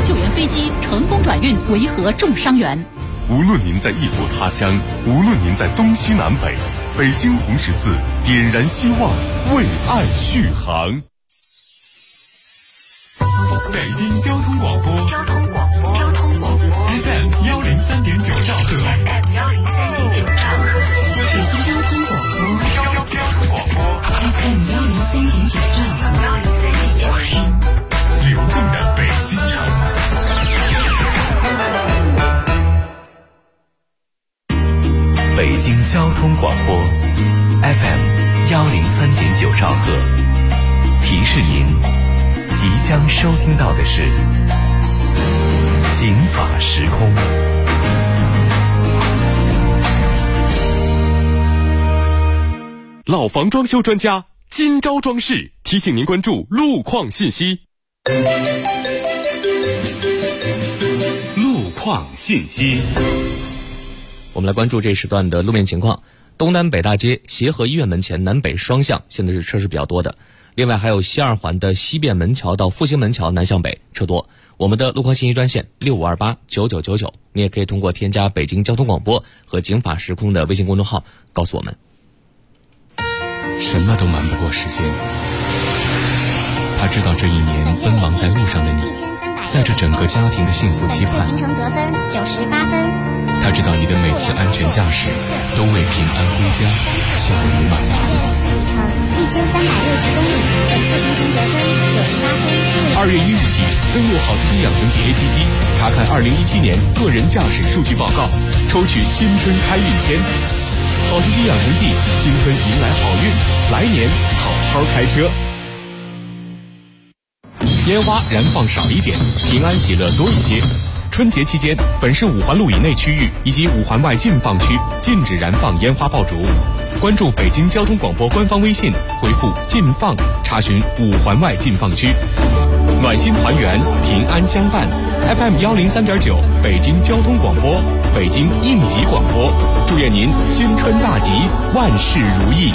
救援飞机成功转运维和重伤员。 无论您在异国他乡，无论您在东西南北，北京红十字点燃希望，为爱续航。北京交通广播FM 103.9兆赫，北京交通广播FM 103.9兆赫，听流动的北京城。北京交通广播 FM 103.9兆赫，提示您即将收听到的是警法时空。老房装修专家今朝装饰提醒您关注路况信息。路况信息， 我们来关注这时段的路面情况。东单北大街协和医院门前南北双向现在是车是比较多的，另外还有西二环的西便门桥到复兴门桥南向北车多。我们的路况信息专线65289999，你也可以通过添加北京交通广播和警法时空的微信公众号告诉我们。 什么都瞒不过时间，他知道这一年奔忙在路上的你，在这整个家庭的幸福期盼， 行程得分98分。 他知道你的每次安全驾驶都为平安归家笑容满堂。 1360公里，本次行程得分98分。 2月1日起，登录好司机养成记 APP， 查看2017年个人驾驶数据报告，抽取新春开运签。好司机养成记，新春迎来好运，来年好好开车。烟花燃放少一点，平安喜乐多一些。春节期间，本市5环路以内区域以及5环外禁放区禁止燃放烟花爆竹。关注北京交通广播官方微信，回复禁放查询5环外禁放区。暖心团圆，平安相伴。FM 103.9，北京交通广播，北京应急广播，祝愿您新春大吉，万事如意。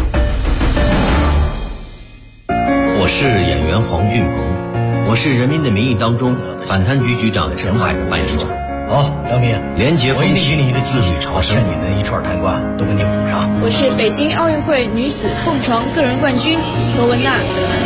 我是演员黄俊鹏，我是《人民的名义》当中反贪局局长陈海的扮演者。 好，梁明， 廉洁风气， 自律朝圣，你的一串贪官都给你补上。 我是北京奥运会女子蹦床个人冠军何文娜。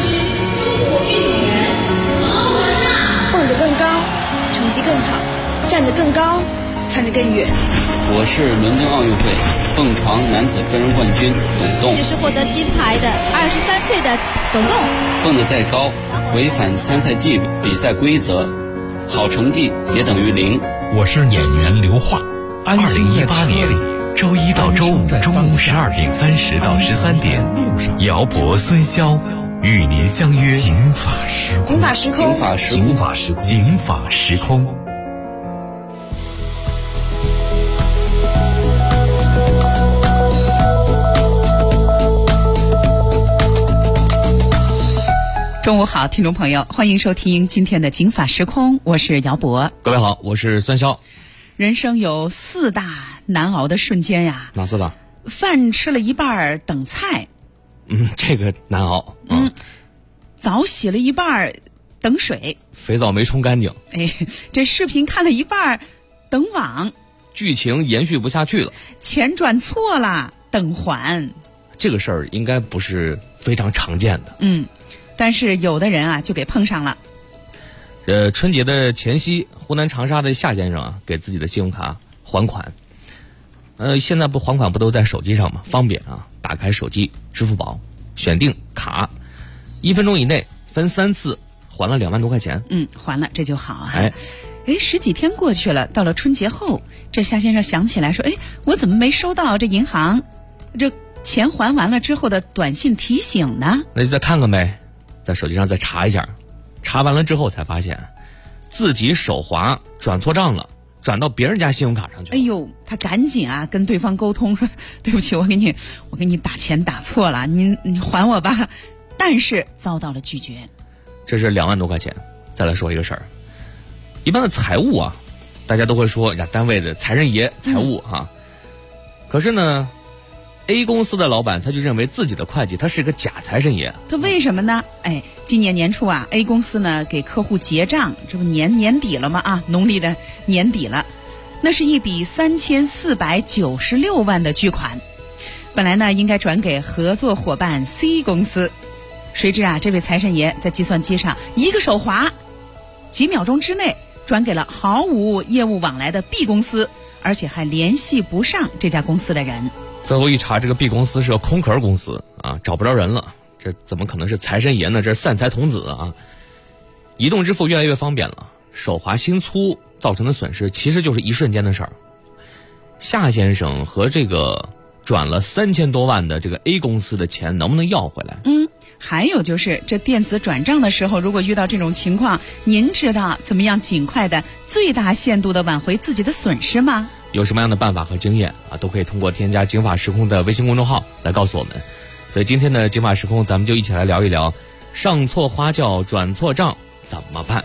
蹦得更高，成绩更好，站得更高，看得更远。 我是伦敦奥运会蹦床男子个人冠军董栋。 这是获得金牌的23岁的董栋。 蹦得再高，违反参赛纪律、比赛规则，好成绩也等于0。 我是演员刘化。2018年周一到周五中午12点30到13点，姚博、孙潇与您相约警法时空。 警法时空， 警法时空， 警法时空，警法时空。 中午好，听众朋友，欢迎收听今天的警法时空，我是姚博。 各位好，我是孙潇。 人生有4大难熬的瞬间呀。 哪4大？ 饭吃了一半等菜。 这个难熬。 澡洗了一半等水。 肥皂没冲干净。 这视频看了一半等网。 剧情延续不下去了。 钱转错了等还。 这个事儿应该不是非常常见的。 但是有的人啊就给碰上了。 春节的前夕，湖南长沙的夏先生啊给自己的信用卡还款。现在还款不都在手机上吗？方便啊，打开手机支付宝，选定卡，1分钟以内分3次还了2万多块钱。 还了，这就好啊。10几天过去了，到了春节后，这夏先生想起来说，我怎么没收到这银行这钱还完了之后的短信提醒呢？ 那就再看看呗，在手机上再查一下。查完了之后才发现自己手滑转错账了，转到别人家信用卡上去了。 他赶紧啊跟对方沟通说，对不起，我给你打钱打错了，你还我吧。但是遭到了拒绝。 这是2万多块钱。再来说一个事儿，一般的财务啊，大家都会说呀，单位的财神爷财务啊。可是呢， A 公司的老板他就认为自己的会计他是个假财神爷。 他为什么呢？今年年初啊 ，A 公司呢给客户结账，这不年底了吗？啊，农历的年底了，那是一笔3496万的巨款，本来呢应该转给合作伙伴 C 公司，谁知啊这位财神爷在计算机上一个手滑，几秒钟之内转给了毫无业务往来的 B 公司，而且还联系不上这家公司的人。 最后一查，这个 B 公司是个空壳公司啊，找不着人了。这怎么可能是财神爷呢？这是散财童子啊！移动支付越来越方便了，手滑心粗造成的损失其实就是一瞬间的事儿。夏先生和这个转了3000多万的这个 A 公司的钱能不能要回来？ 还有就是这电子转账的时候，如果遇到这种情况，您知道怎么样尽快的最大限度的挽回自己的损失吗？ 有什么样的办法和经验啊，都可以通过添加警法时空的微信公众号来告诉我们。所以今天的警法时空，咱们就一起来聊一聊上错花轿转错账怎么办。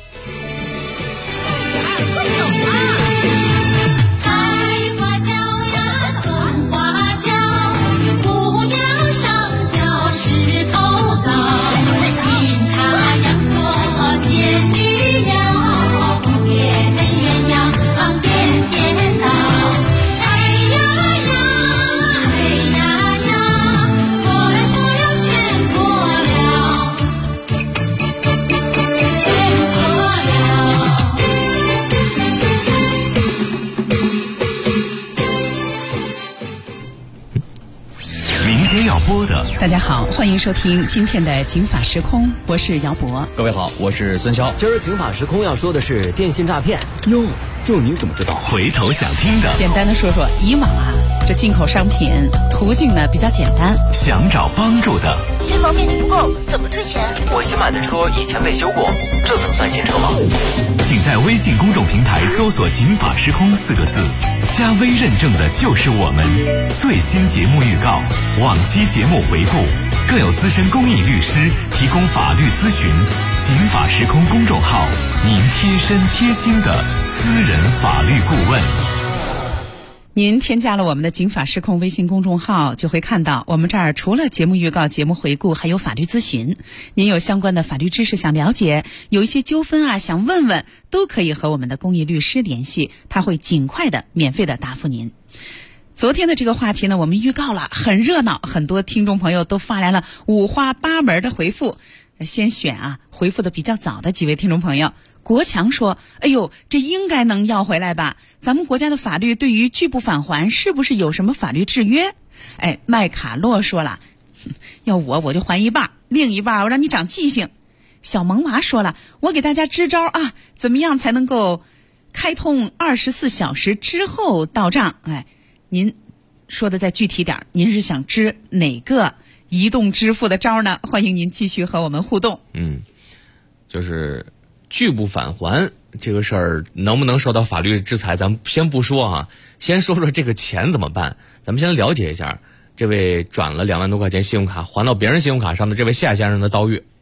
大家好，欢迎收听今天的警法时空，我是姚博。 各位好，我是孙潇。 今儿警法时空要说的是电信诈骗。 哟，这您怎么知道？回头想听的， 简单的说说，以往啊，这进口商品途径呢比较简单， 想找帮助的， 新房面积不够，怎么退钱？ 我新买的车以前被修过，这怎么算新车吗？ 请在微信公众平台搜索警法时空4个字，加微认证的就是我们。最新节目预告，往期节目回顾，更有资深公益律师提供法律咨询。警法时空公众号，您贴身贴心的私人法律顾问。 您添加了我们的警法时空微信公众号，就会看到我们这儿除了节目预告、节目回顾，还有法律咨询。您有相关的法律知识想了解，有一些纠纷啊想问问，都可以和我们的公益律师联系，他会尽快的免费的答复您。昨天的这个话题呢，我们预告了，很热闹，很多听众朋友都发来了五花八门的回复。先选啊回复的比较早的几位听众朋友。国强说，哎呦，这应该能要回来吧，咱们国家的法律对于拒不返还是不是有什么法律制约？麦卡洛说了，要我就还一半，另一半我让你长记性。小萌娃说了，我给大家支招啊，怎么样才能够开通24小时之后到账？您说的再具体点，您是想支哪个移动支付的招呢？欢迎您继续和我们互动。 就是拒不返还这个事儿能不能受到法律制裁，咱们先不说啊，先说说这个钱怎么办。咱们先了解一下这位转了2万多块钱信用卡还到别人信用卡上的这位夏先生的遭遇。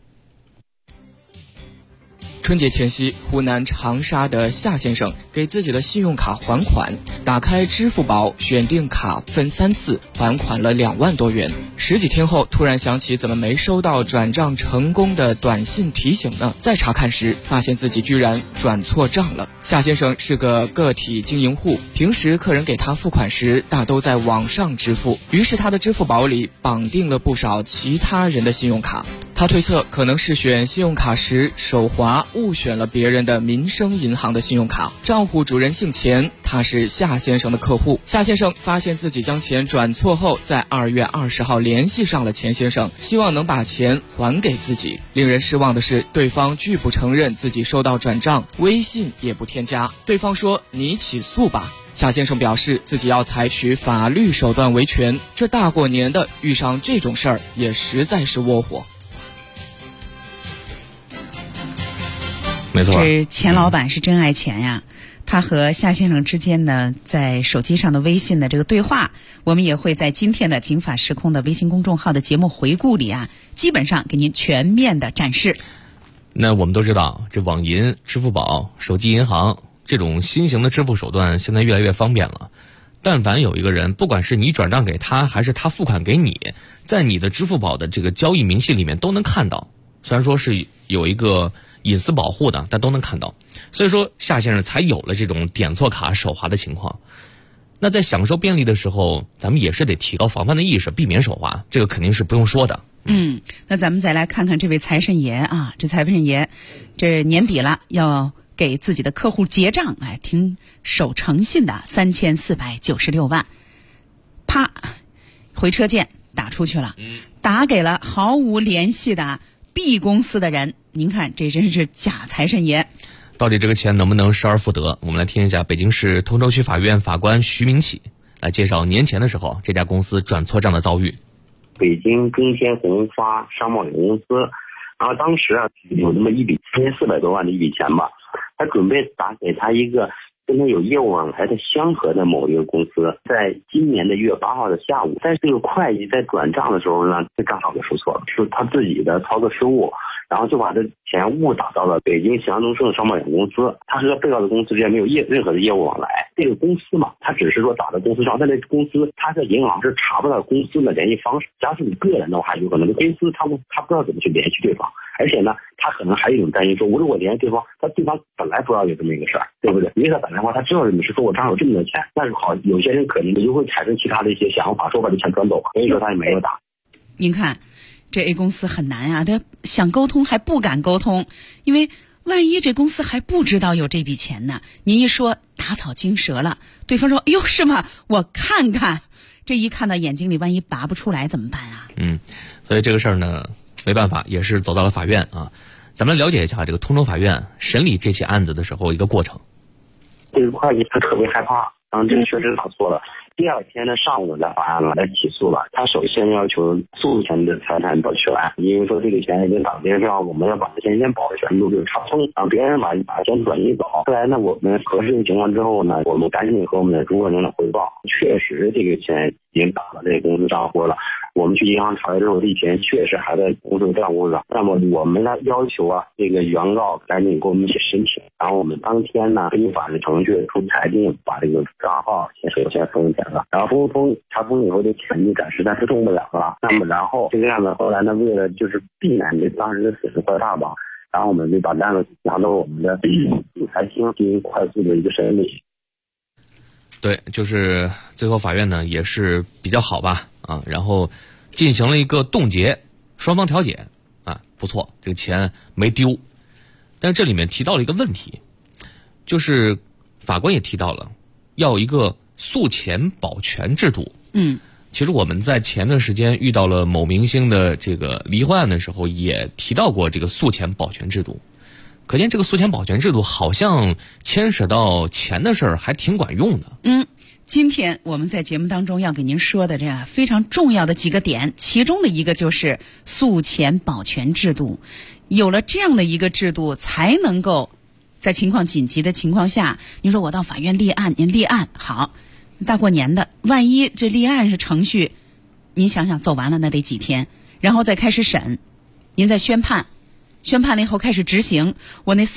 春节前夕，湖南长沙的夏先生给自己的信用卡还款，打开支付宝，选定卡分3次，还款了2万多元。10几天后，突然想起怎么没收到转账成功的短信提醒呢？再查看时，发现自己居然转错账了。夏先生是个个体经营户，平时客人给他付款时，大都在网上支付，于是他的支付宝里绑定了不少其他人的信用卡。他推测可能是选信用卡时手滑误选了别人的民生银行的信用卡，账户主人姓钱，他是夏先生的客户。夏先生发现自己将钱转错后，在2月20号联系上了钱先生，希望能把钱还给自己。令人失望的是，对方拒不承认自己收到转账，微信也不添加。对方说：“你起诉吧。”夏先生表示自己要采取法律手段维权，这大过年的遇上这种事儿也实在是窝火。 没错， 这钱老板是真爱钱呀。他和夏先生之间呢，在手机上的微信的这个对话，我们也会在今天的警法时空的微信公众号的节目回顾里啊，基本上给您全面的展示。 那我们都知道，这网银、支付宝、手机银行这种新型的支付手段现在越来越方便了， 但凡有一个人，不管是你转账给他，还是他付款给你，在你的支付宝的这个交易明细里面都能看到。虽然说是有一个隐私保护的，但都能看到。所以说夏先生才有了这种点错卡手滑的情况。那在享受便利的时候，咱们也是得提高防范的意识，避免手滑，这个肯定是不用说的。 那咱们再来看看这位财神爷啊，这财神爷这年底了，要给自己的客户结账，挺守诚信的，3496万，啪，回车键打出去了，打给了毫无联系的 B 公司的人。您看，这真是假财神爷。 到底这个钱能不能失而复得？我们来听一下北京市通州区法院法官徐明启来介绍年前的时候这家公司转错账的遭遇。 北京中天红发商贸有限公司，然后当时有那么一笔3400多万的一笔钱吧，他准备打给他一个跟他有业务往来的香河的某一个公司，在今年的1月8号的下午，但是这个会计在转账的时候呢，这账号给输错了，是他自己的操作失误，然后就把这钱误打到了北京祥东盛商贸有限公司。他和被告的公司之间没有任何的业务往来，这个公司嘛，他只是说打到公司上，但这公司他在银行是查不到公司的联系方式。假如你个人的话，有可能公司他不知道怎么去联系对方，而且呢，他可能还有一种担心，说我如果联系对方，对方本来不知道有这么一个事儿，对不对？因为他打电话，他知道你是说我账上有这么多钱，但是好，有些人可能就会产生其他的一些想法，说把这钱转走，所以说他也没有打。 您看，这 A 公司很难啊，他想沟通还不敢沟通，因为万一这公司还不知道有这笔钱呢，您一说打草惊蛇了，对方说哎呦是吗？我看看，这一看到眼睛里，万一拔不出来怎么办啊？ 所以这个事儿呢，没办法，也是走到了法院啊。咱们了解一下这个通州法院审理这起案子的时候一个过程。 这个会计他特别害怕，这个确实打错了。第二天的上午来法案了，来起诉了。他首先要求诉前的财产保全，因为说这个钱已经打别人账，我们要把钱先保全，路就查封，让别人把钱转移走。后来呢，我们核实情况之后呢，我们赶紧和我们的主管领导汇报，确实这个钱已经打到这个公司账户了。我们去银行查了之后，这钱确实还在公司账户上。那么我们来要求这个原告赶紧给我们去申请，然后我们当天呢根据法律程序出裁定，把这个账号首先封起来了。然后查封以后，这钱就暂时是动不了了。那么然后这个样子，后来呢，为了就是避免这当时的损失扩大吧，然后我们就把单子拿到我们的仲裁厅进行快速的一个审理。 对，就是最后法院呢也是比较好吧，然后进行了一个冻结，双方调解，不错，这个钱没丢。但是这里面提到了一个问题，就是法官也提到了要有一个诉前保全制度。其实我们在前段时间遇到了某明星的这个离婚案的时候，也提到过这个诉前保全制度。可见这个诉前保全制度好像牵扯到钱的事儿还挺管用的。 今天我们在节目当中要给您说的这非常重要的几个点，其中的一个就是诉前保全制度。有了这样的一个制度，才能够在情况紧急的情况下，您说我到法院立案，您立案好，大过年的，万一这立案是程序，您想想走完了那得几天，然后再开始审，您再宣判了以后开始执行，我那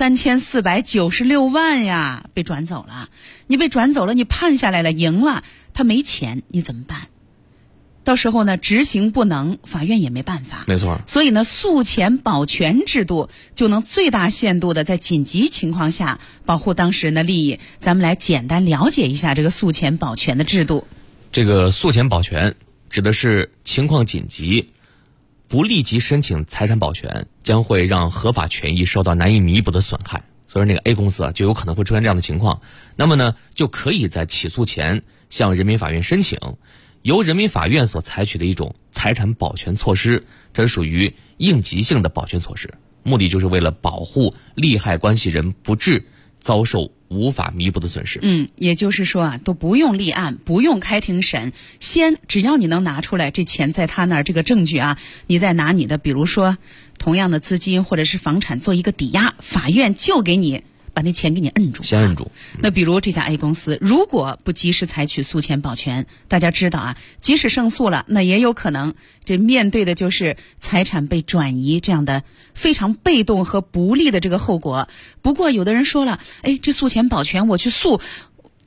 3496万呀被转走了，你被转走了，你判下来了，赢了，他没钱，你怎么办？到时候呢，执行不能，法院也没办法。 没错。 所以呢，诉前保全制度就能最大限度的在紧急情况下保护当事人的利益。咱们来简单了解一下这个诉前保全的制度。 这个诉前保全指的是情况紧急，不立即申请财产保全，将会让合法权益受到难以弥补的损害。所以那个 A 公司就有可能会出现这样的情况。那么呢，就可以在起诉前向人民法院申请，由人民法院所采取的一种财产保全措施，这是属于应急性的保全措施，目的就是为了保护利害关系人不致遭受无法弥补的损失。 也就是说都不用立案，不用开庭审，只要你能拿出来这钱在他那儿这个证据你再拿你的比如说同样的资金或者是房产做一个抵押，法院就给你把那钱给你摁住， 先摁住。 那比如这家 A 公司如果不及时采取诉前保全，大家知道即使胜诉了，那也有可能这面对的就是财产被转移这样的非常被动和不利的这个后果。不过有的人说了，这诉前保全我去诉，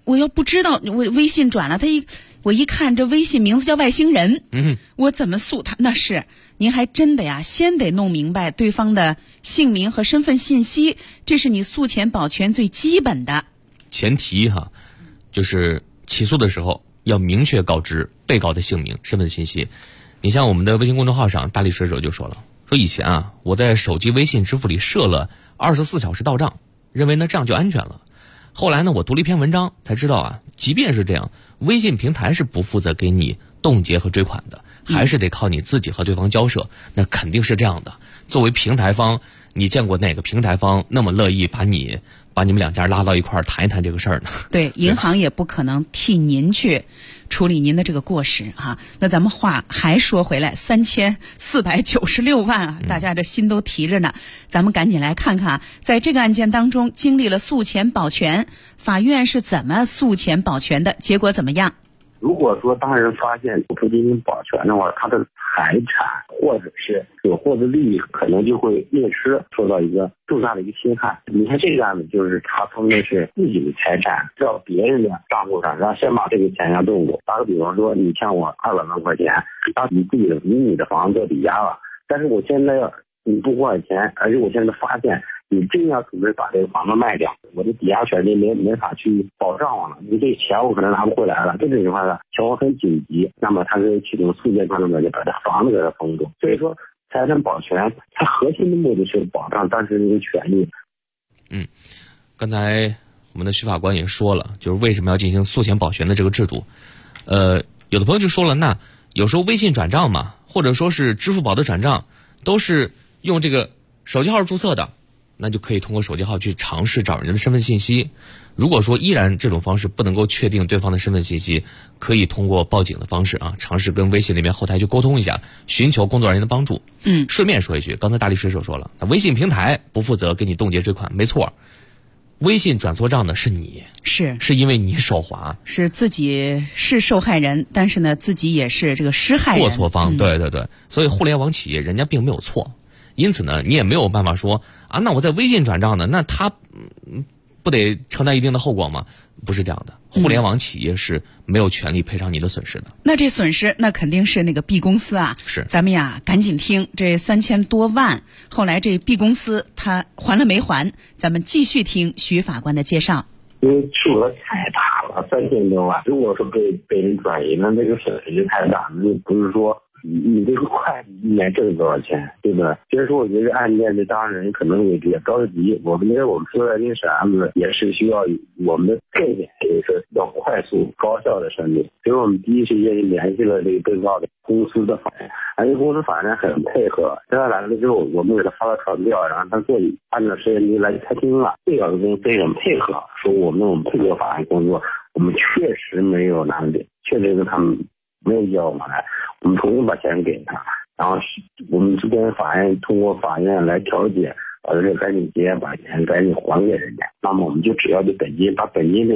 我要不知道我微信转了，我一看这微信名字叫外星人，我怎么诉他？那是您还真的呀，先得弄明白对方的姓名和身份信息，这是你诉前保全最基本的前提哈，就是起诉的时候要明确告知被告的姓名、身份信息。你像我们的微信公众号上，大力水手就说了，说以前啊，我在手机微信支付里设了24小时到账，认为呢这样就安全了。后来呢，我读了一篇文章才知道啊，即便是这样，微信平台是不负责给你冻结和追款的，还是得靠你自己和对方交涉。那肯定是这样的。作为平台方，你见过哪个平台方那么乐意把你们两家拉到一块儿谈一谈这个事儿呢？ 对，银行也不可能替您去处理您的这个过失哈。那咱们话还说回来，3496万啊，大家这心都提着呢。咱们赶紧来看看，在这个案件当中，经历了诉前保全，法院是怎么诉前保全的，结果怎么样？ 如果说当事人发现不进行保全的话，他的财产或者是所获的利益可能就会因此受到一个重大的一个侵害。你看这个案子就是查封的是自己的财产到别人的账户上，然后先把这个钱要动过。打个比方说，你欠我200万块钱，然后你自己的你的房子抵押了，但是我现在你不还钱，而且我现在发现你真要准备把这个房子卖掉，我的抵押权利没法去保障我了，你这钱我可能拿不回来了，这种情况下情况很紧急，那么他就启动诉讼传就把这房子给他封住。所以说财产保全它核心的目的是保障当事人的权利。 刚才我们的徐法官也说了，就是为什么要进行诉前保全的这个制度。有的朋友就说了，那有时候微信转账嘛，或者说是支付宝的转账都是用这个手机号注册的，那就可以通过手机号去尝试找人的身份信息。如果说依然这种方式不能够确定对方的身份信息，可以通过报警的方式啊，尝试跟微信那边后台去沟通一下，寻求工作人员的帮助。顺便说一句，刚才大力水手说了，微信平台不负责给你冻结追款，没错。微信转错账的是你，是因为你手滑， 是自己是受害人，但是呢，自己也是这个施害人， 过错方。对，所以互联网企业人家并没有错，因此呢，你也没有办法说啊，那我在微信转账呢，那他不得承担一定的后果吗？不是这样的，互联网企业是没有权利赔偿你的损失的。 那这损失那肯定是那个 B 公司啊， 是咱们呀赶紧听这3000多万，后来这 B 公司他还了没还？咱们继续听徐法官的介绍。 因为数额太大了，3000多万，如果说被人转移，那这个损失就太大，那不是说你这个快一年挣多少钱，对吧？其实说我觉得案件的当事人可能也着急，我们说的这个案子也是需要我们的特点，就是要快速高效的审理。所以我们第一时间联系了这个被告的公司的法院，而且公司法院很配合，他来了之后，我们给他发了传票，然后他过去按照时间来开庭了。被告的公司非常配合，说我们配合法院工作，我们确实没有拿的，确实是他们没有交我们来，我们重新把钱给他，然后我们这边法院通过法院来调解，把这赶紧结，把钱赶紧还给人家。那么我们就只要这本金，把本金这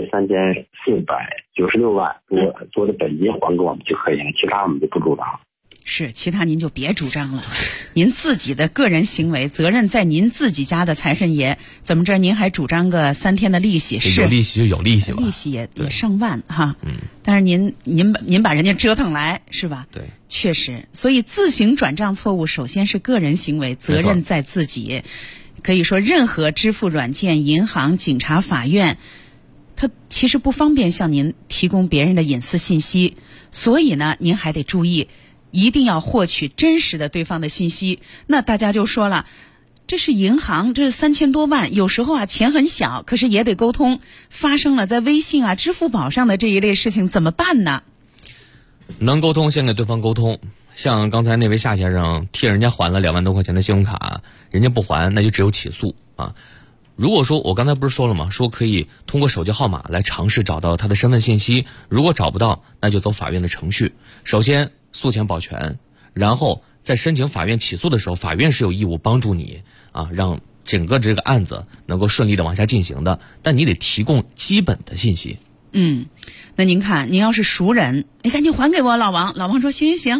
3496万多的本金还给我们就可以了，其他我们就不主张。 是，其他您就别主张了，您自己的个人行为责任在您自己家的财神爷，怎么着您还主张个3天的利息？是有利息就有利息了， 利息也上万哈。但是您把人家折腾来是吧？ 对， 确实，所以自行转账错误，首先是个人行为，责任在自己。可以说，任何支付软件、银行、警察、法院，它其实不方便向您提供别人的隐私信息，所以呢，您还得注意。一定要获取真实的对方的信息。那大家就说了，这是银行，这是3000多万，有时候啊钱很小，可是也得沟通。发生了在微信啊、支付宝上的这一类事情怎么办呢？ 能沟通先给对方沟通。像刚才那位夏先生替人家还了2万多块钱的信用卡，人家不还，那就只有起诉啊。如果说我刚才不是说了吗？说可以通过手机号码来尝试找到他的身份信息，如果找不到，那就走法院的程序。首先诉前保全，然后在申请法院起诉的时候，法院是有义务帮助你啊，让整个这个案子能够顺利的往下进行的，但你得提供基本的信息。 那您看，您要是熟人，赶紧还给我老王。老王说行，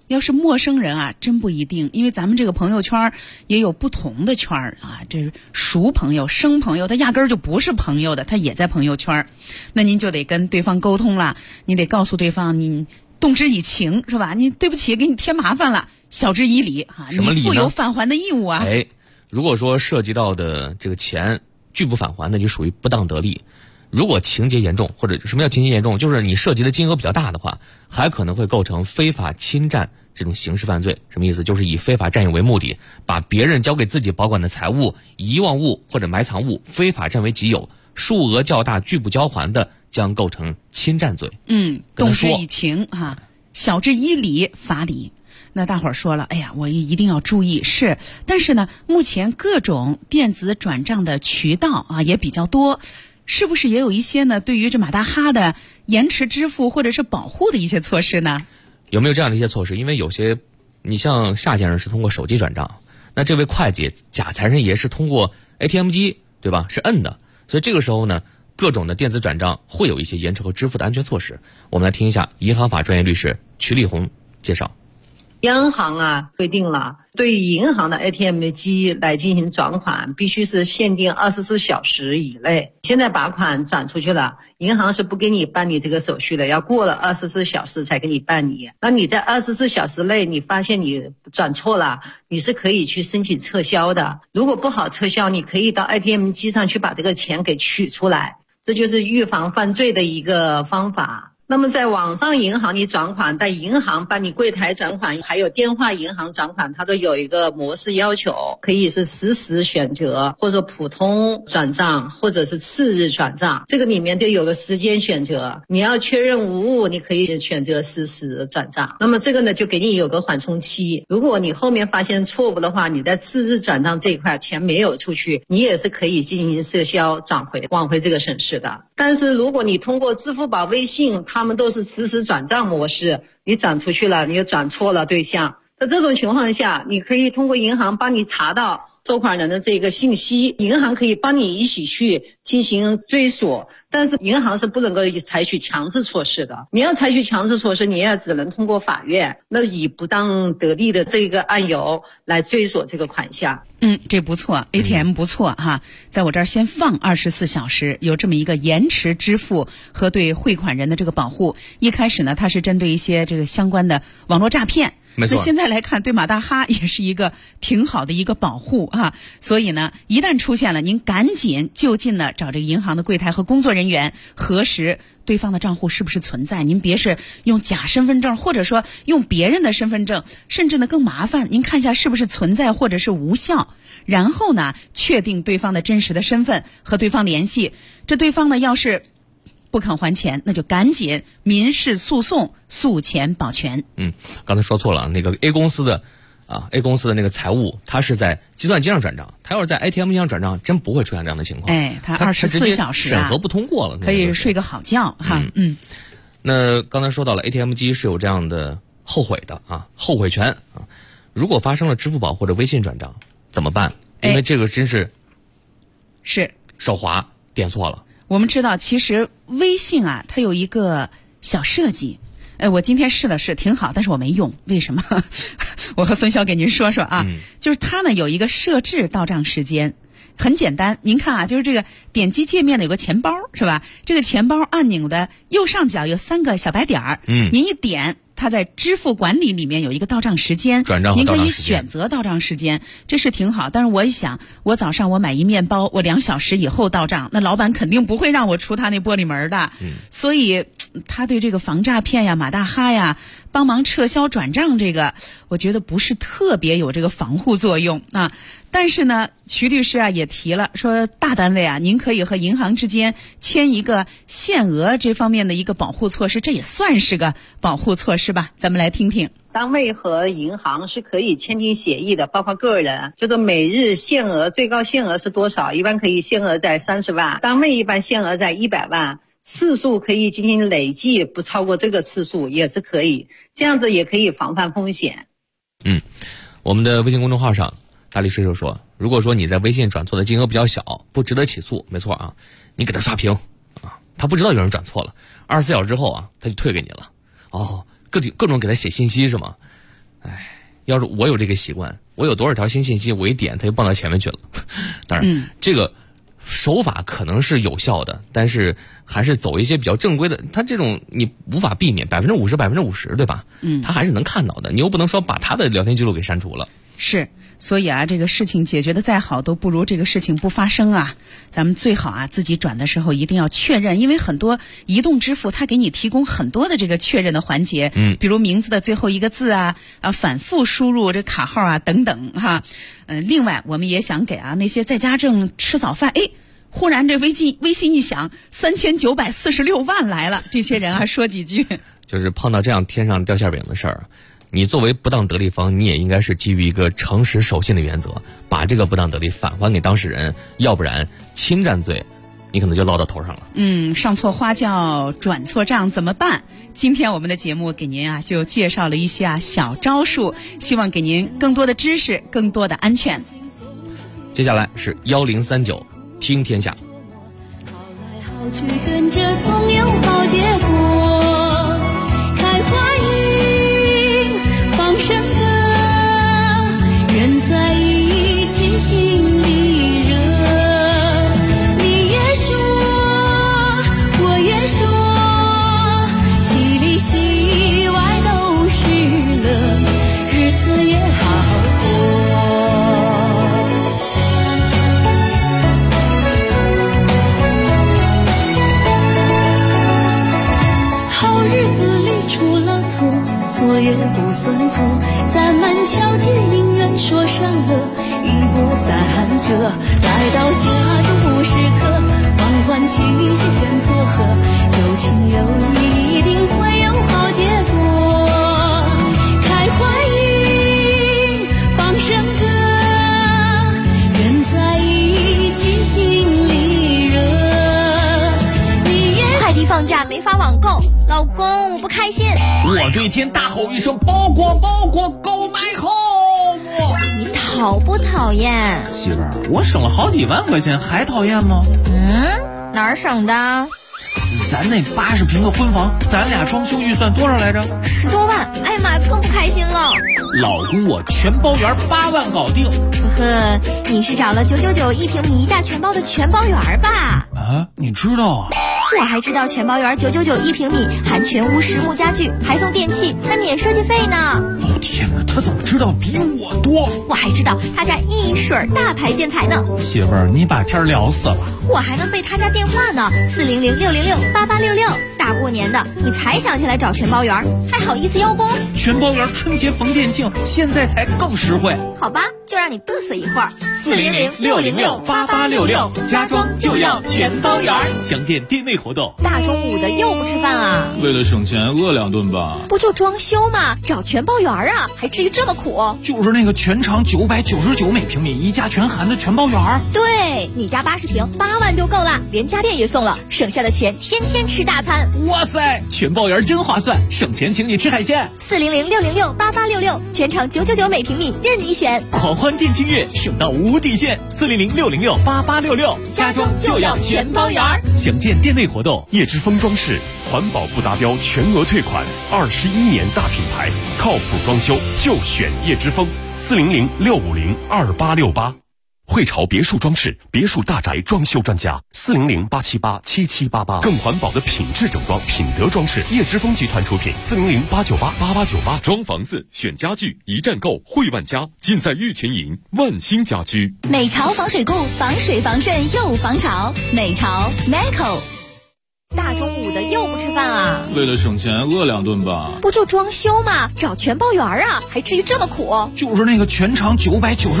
要是陌生人啊，真不一定，因为咱们这个朋友圈也有不同的圈啊，这是熟朋友、生朋友，他压根儿就不是朋友的，他也在朋友圈，那您就得跟对方沟通了，你得告诉对方，你动之以情，是吧？你对不起，给你添麻烦了，晓之以理啊， 什么理呢？ 你负有返还的义务啊。 如果说涉及到的这个钱拒不返还，那就属于不当得利。如果情节严重，或者什么叫情节严重，就是你涉及的金额比较大的话，还可能会构成非法侵占这种刑事犯罪。什么意思？就是以非法占有为目的，把别人交给自己保管的财物、遗忘物或者埋藏物非法占为己有，数额较大拒不交还的，将构成侵占罪。 动之以情啊，晓之以理，法理。那大伙儿说了，哎呀，我一定要注意。是，但是呢，目前各种电子转账的渠道啊也比较多。是不是也有一些呢？对于这马大哈的延迟支付或者是保护的一些措施呢？ 有没有这样的一些措施？因为有些，你像夏先生是通过手机转账，那这位会计贾财神爷是通过 ATM 机，对吧？是摁的，所以这个时候呢，各种的电子转账会有一些延迟和支付的安全措施。我们来听一下银行法专业律师曲丽红介绍。 央行啊规定了，对于银行的 ATM 机来进行转款，必须是限定24小时以内。现在把款转出去了，银行是不给你办理这个手续的，要过了24小时才给你办理。那你在24小时内，你发现你转错了，你是可以去申请撤销的。如果不好撤销，你可以到 ATM 机上去把这个钱给取出来，这就是预防犯罪的一个方法。那么在网上银行你转款，在银行办理柜台转款，还有电话银行转款，它都有一个模式要求，可以是实时选择，或者普通转账，或者是次日转账，这个里面都有个时间选择。你要确认无误，你可以选择实时转账。那么这个呢，就给你有个缓冲期。如果你后面发现错误的话，你在次日转账这一块钱没有出去，你也是可以进行撤销挽回这个损失的。但是如果你通过支付宝、微信，他们都是实时转账模式，你转出去了，你又转错了对象，在这种情况下，你可以通过银行帮你查到收款人的这个信息，银行可以帮你一起去进行追索，但是银行是不能够采取强制措施的。你要采取强制措施，你也只能通过法院，那以不当得利的这个案由来追索这个款项。 这不错 ，ATM 不错哈，在我这儿先放24小时，有这么一个延迟支付和对汇款人的这个保护。一开始呢，它是针对一些这个相关的网络诈骗。 没错， 那现在来看，对马大哈也是一个挺好的一个保护啊。所以呢，一旦出现了，您赶紧就近的找这个银行的柜台和工作人员核实对方的账户是不是存在。您别是用假身份证，或者说用别人的身份证，甚至呢更麻烦，您看一下是不是存在或者是无效。然后呢，确定对方的真实的身份，和对方联系。这对方呢，要是不肯还钱，那就赶紧民事诉讼，诉钱保全。 刚才说错了，那个 A 公司的那个财务，它是在计算机上转账，它要是在 ATM 机上转账，真不会出现这样的情况。 它24小时审核不通过了， 可以睡个好觉哈。 那刚才说到了 ATM 机是有这样的后悔的啊，后悔权啊。如果发生了支付宝或者微信转账怎么办？因为这个真是手滑点错了。 我们知道，其实微信啊，它有一个小设计。我今天试了试，挺好，但是我没用。为什么？我和孙骁给您说说啊，就是它呢有一个设置到账时间，很简单。您看啊，就是这个点击界面的有个钱包，是吧？这个钱包按钮的右上角有3个小白点儿，您一点。它在支付管理里面有一个到账时间，您可以选择到账时间，这是挺好。但是我一想，我早上我买一面包，我2小时以后到账，那老板肯定不会让我出他那玻璃门的。所以他对这个防诈骗呀、马大哈呀、帮忙撤销转账这个，我觉得不是特别有这个防护作用啊。但是呢，徐律师啊也提了，说大单位啊，您可以和银行之间签一个限额这方面的一个保护措施，这也算是个保护措施吧？咱们来听听。 单位和银行是可以签订协议的，包括个人，这个每日限额最高限额是多少？一般可以限额在30万，单位一般限额在100万，次数可以进行累计，不超过这个次数也是可以，这样子也可以防范风险。 我们的微信公众号上，大律师就说，如果说你在微信转错的金额比较小，不值得起诉，没错啊，你给他刷屏啊，他不知道有人转错了，24小时之后啊，他就退给你了。各种给他写信息是吗？ 要是我有这个习惯，我有多少条新信息，我一点它就蹦到前面去了。当然，这个手法可能是有效的，但是还是走一些比较正规的。它这种你无法避免50%，对吧？他还是能看到的。你又不能说把他的聊天记录给删除了。 是，所以这个事情解决的再好，都不如这个事情不发生啊。咱们最好自己转的时候一定要确认，因为很多移动支付它给你提供很多的这个确认的环节，比如名字的最后一个字反复输入这卡号等等哈。另外我们也想给那些在家正吃早饭，忽然这微信一响，3946万来了，这些人说几句。 就是碰到这样天上掉馅饼的事儿，你作为不当得利方，你也应该是基于一个诚实守信的原则，把这个不当得利返还给当事人，要不然侵占罪你可能就落到头上了。 上错花轿转错账怎么办？今天我们的节目给您就介绍了一些小招数，希望给您更多的知识，更多的安全。 接下来是1039听天下。 好来好去跟着总有好结果，开花运放生歌，人在一起心里热。你也说我也说，戏里戏外都是乐，日子也好过。好日子里出了错，错也不算错，咱们桥接姻缘说上了一波三折，来到家中不是客，欢欢喜喜跟作和，有情有义一定会有好结果，开怀运放生歌，人在一起心里热。你也快递放假没法网购，老公我不开心。 我对天大吼一声，包裹购买home。 你讨不讨厌？ 媳妇儿，我省了好几万块钱，还讨厌吗？ 哪儿省的？ 咱那80平的婚房，咱俩装修预算多少来着 ？10多万。哎呀妈，更不开心了。 老公，我全包圆8万搞定。 呵呵，你是找了999一平米一价全包的全包圆吧？ 你知道啊？ 我还知道全包圆999一平米，含全屋实木家具，还送电器，还免设计费呢。 老天哪，他怎么知道比我多？ 我还知道他家一水大牌建材呢。 媳妇儿，你把天聊死了。 我还能背他家电话呢，400-606-8866。大过年的，你才想起来找全包圆，还好意思邀功？ 全包圆春节逢店庆，现在才更实惠。 好吧，就让你嘚瑟一会儿。 400-606-8866，家装就要全包圆。详见店内活动。 大中午的又不吃饭啊？ 为了省钱，饿2顿吧。 不就装修吗？找全包圆啊，还至于这么苦？ 就是那个全长999每平米，一家全含的全包圆。 对，你家80平8万就够了，连家电也送了，省下的钱天天吃大餐。 哇塞，全包圆真划算，省钱请你吃海鲜。 400-606-8866，全长999每平米，任你选。 狂欢店庆月，省到无底线。400-606-8866，家装就要全包圆。详见店内活动。 叶之峰装饰，环保不达标全额退款，21年大品牌，靠谱装修就选叶之峰。400-650-2868。汇潮别墅装饰，别墅大宅装修专家，400-878-7788，更环保的品质整装，品德装饰，叶之峰集团出品，400-898-8898。装房子选家具，一站购汇万家，尽在玉泉营万兴家居。 美潮防水固，防水防渗又防潮，美潮 Meco。 大中午的又不吃饭啊？ 为了省钱，饿2顿吧。 不就装修吗？找全包圆啊，还至于这么苦？ 就是那个全长990